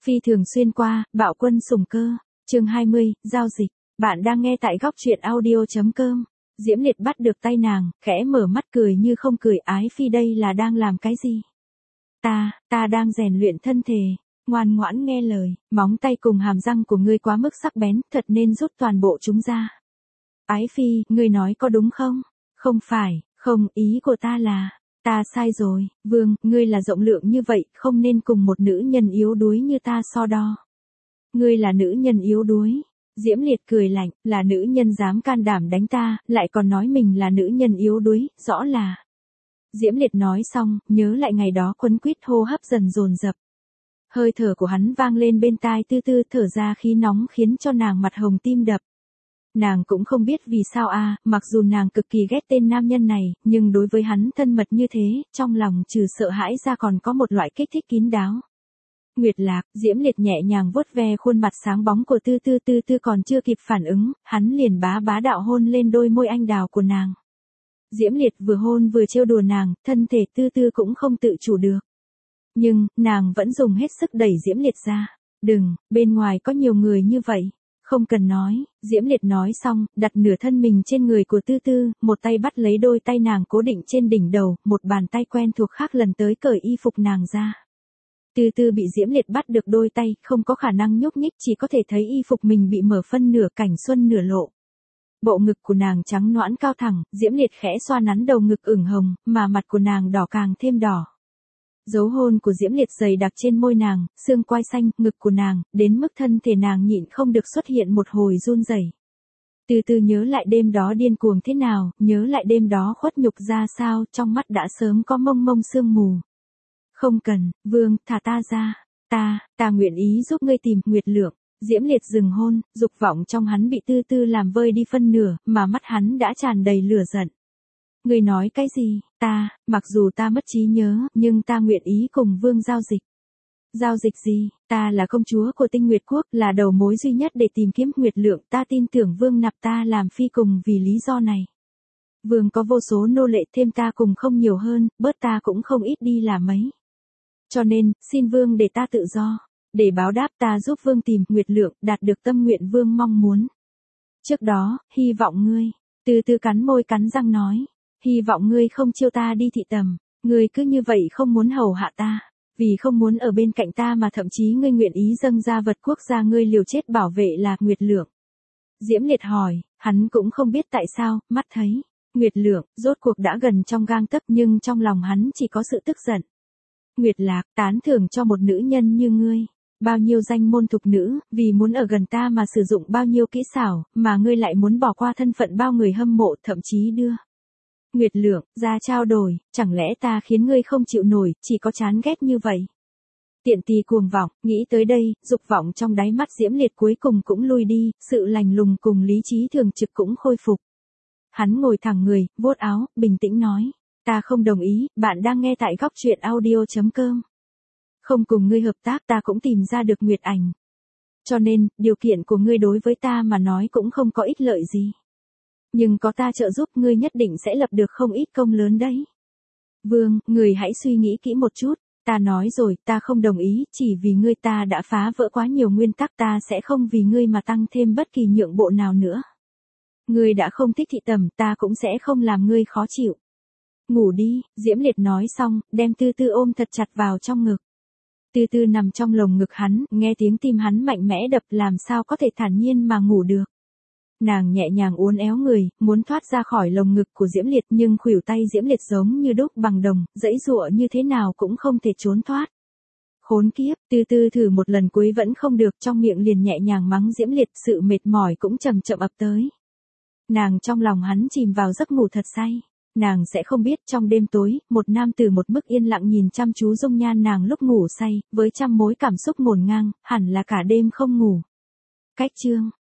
Phi thường xuyên qua, bạo quân sủng cơ. Chương 20, giao dịch. Bạn đang nghe tại góc truyện audio.com. Diễm Liệt bắt được tay nàng, khẽ mở mắt cười như không cười. Ái Phi đây là đang làm cái gì? Ta đang rèn luyện thân thể. Ngoan ngoãn nghe lời, móng tay cùng hàm răng của ngươi quá mức sắc bén, thật nên rút toàn bộ chúng ra. Ái Phi, ngươi nói có đúng không? Không phải, không, ý của ta là, ta sai rồi, Vương, ngươi là rộng lượng như vậy, không nên cùng một nữ nhân yếu đuối như ta so đo. Ngươi là nữ nhân yếu đuối. Diễm Liệt cười lạnh, là nữ nhân dám can đảm đánh ta, lại còn nói mình là nữ nhân yếu đuối, rõ là. Diễm Liệt nói xong, nhớ lại ngày đó quấn quýt hô hấp dần dồn dập. Hơi thở của hắn vang lên bên tai Tư Tư, thở ra khí nóng khiến cho nàng mặt hồng tim đập. Nàng cũng không biết vì sao mặc dù nàng cực kỳ ghét tên nam nhân này, nhưng đối với hắn thân mật như thế, trong lòng trừ sợ hãi ra còn có một loại kích thích kín đáo. Nguyệt Lạc, Diễm Liệt nhẹ nhàng vuốt ve khuôn mặt sáng bóng của Tư Tư, Tư Tư còn chưa kịp phản ứng, hắn liền bá đạo hôn lên đôi môi anh đào của nàng. Diễm Liệt vừa hôn vừa trêu đùa nàng, thân thể Tư Tư cũng không tự chủ được. Nhưng, nàng vẫn dùng hết sức đẩy Diễm Liệt ra. Đừng, bên ngoài có nhiều người như vậy. Không cần nói, Diễm Liệt nói xong, đặt nửa thân mình trên người của Tư Tư, một tay bắt lấy đôi tay nàng cố định trên đỉnh đầu, một bàn tay quen thuộc khác lần tới cởi y phục nàng ra. Tư Tư bị Diễm Liệt bắt được đôi tay, không có khả năng nhúc nhích, chỉ có thể thấy y phục mình bị mở phân nửa, cảnh xuân nửa lộ. Bộ ngực của nàng trắng nõn cao thẳng, Diễm Liệt khẽ xoa nắn đầu ngực ửng hồng, mà mặt của nàng đỏ càng thêm đỏ. Dấu hôn của Diễm Liệt dày đặc trên môi nàng, xương quai xanh, ngực của nàng, đến mức thân thể nàng nhịn không được xuất hiện một hồi run rẩy. Từ từ nhớ lại đêm đó điên cuồng thế nào, nhớ lại đêm đó khuất nhục ra sao, trong mắt đã sớm có mông mông sương mù. Không cần, Vương, thả ta ra. Ta nguyện ý giúp ngươi tìm Nguyệt Lượng. Diễm Liệt dừng hôn, dục vọng trong hắn bị Tư Tư làm vơi đi phân nửa, mà mắt hắn đã tràn đầy lửa giận. Ngươi nói cái gì? Mặc dù ta mất trí nhớ, nhưng ta nguyện ý cùng Vương giao dịch. Giao dịch gì? Ta là công chúa của Tinh Nguyệt Quốc, là đầu mối duy nhất để tìm kiếm Nguyệt Lượng, ta tin tưởng Vương nạp ta làm phi cùng vì lý do này. Vương có vô số nô lệ, thêm ta cùng không nhiều hơn, bớt ta cũng không ít đi là mấy. Cho nên, xin Vương để ta tự do. Để báo đáp ta giúp Vương tìm Nguyệt Lượng, đạt được tâm nguyện Vương mong muốn. Trước đó, hy vọng ngươi. Từ từ cắn môi cắn răng nói. Hy vọng ngươi không chiêu ta đi thị tầm. Ngươi cứ như vậy không muốn hầu hạ ta. Vì không muốn ở bên cạnh ta mà thậm chí ngươi nguyện ý dâng ra vật quốc gia ngươi liều chết bảo vệ là Nguyệt Lượng. Diễm Liệt hỏi, hắn cũng không biết tại sao, mắt thấy. Nguyệt Lượng, rốt cuộc đã gần trong gang tấc nhưng trong lòng hắn chỉ có sự tức giận. Nguyệt Lạc, tán thưởng cho một nữ nhân như ngươi. Bao nhiêu danh môn thục nữ, vì muốn ở gần ta mà sử dụng bao nhiêu kỹ xảo, mà ngươi lại muốn bỏ qua thân phận bao người hâm mộ, thậm chí đưa Nguyệt Lượng ra trao đổi, chẳng lẽ ta khiến ngươi không chịu nổi, chỉ có chán ghét như vậy. Tiện tì cuồng vọng, nghĩ tới đây, dục vọng trong đáy mắt Diễm Liệt cuối cùng cũng lui đi, sự lành lùng cùng lý trí thường trực cũng khôi phục. Hắn ngồi thẳng người, vuốt áo, bình tĩnh nói, ta không đồng ý, bạn đang nghe tại góc truyện audio.com. Không cùng ngươi hợp tác ta cũng tìm ra được Nguyệt Ảnh. Cho nên, điều kiện của ngươi đối với ta mà nói cũng không có ích lợi gì. Nhưng có ta trợ giúp ngươi nhất định sẽ lập được không ít công lớn đấy. Vương, ngươi hãy suy nghĩ kỹ một chút. Ta nói rồi, ta không đồng ý, chỉ vì ngươi ta đã phá vỡ quá nhiều nguyên tắc, ta sẽ không vì ngươi mà tăng thêm bất kỳ nhượng bộ nào nữa. Ngươi đã không thích thị tầm, ta cũng sẽ không làm ngươi khó chịu. Ngủ đi, Diễm Liệt nói xong, đem Tư Tư ôm thật chặt vào trong ngực. Tư Tư nằm trong lồng ngực hắn, nghe tiếng tim hắn mạnh mẽ đập làm sao có thể thản nhiên mà ngủ được. Nàng nhẹ nhàng uốn éo người, muốn thoát ra khỏi lồng ngực của Diễm Liệt nhưng khuỷu tay Diễm Liệt giống như đúc bằng đồng, giãy giụa như thế nào cũng không thể trốn thoát. Khốn kiếp, Tư Tư thử một lần cuối vẫn không được, trong miệng liền nhẹ nhàng mắng Diễm Liệt, sự mệt mỏi cũng chậm chậm ập tới. Nàng trong lòng hắn chìm vào giấc ngủ thật say. Nàng sẽ không biết trong đêm tối, một nam tử một mức yên lặng nhìn chăm chú dung nhan nàng lúc ngủ say, với trăm mối cảm xúc ngổn ngang, hẳn là cả đêm không ngủ. Cách chương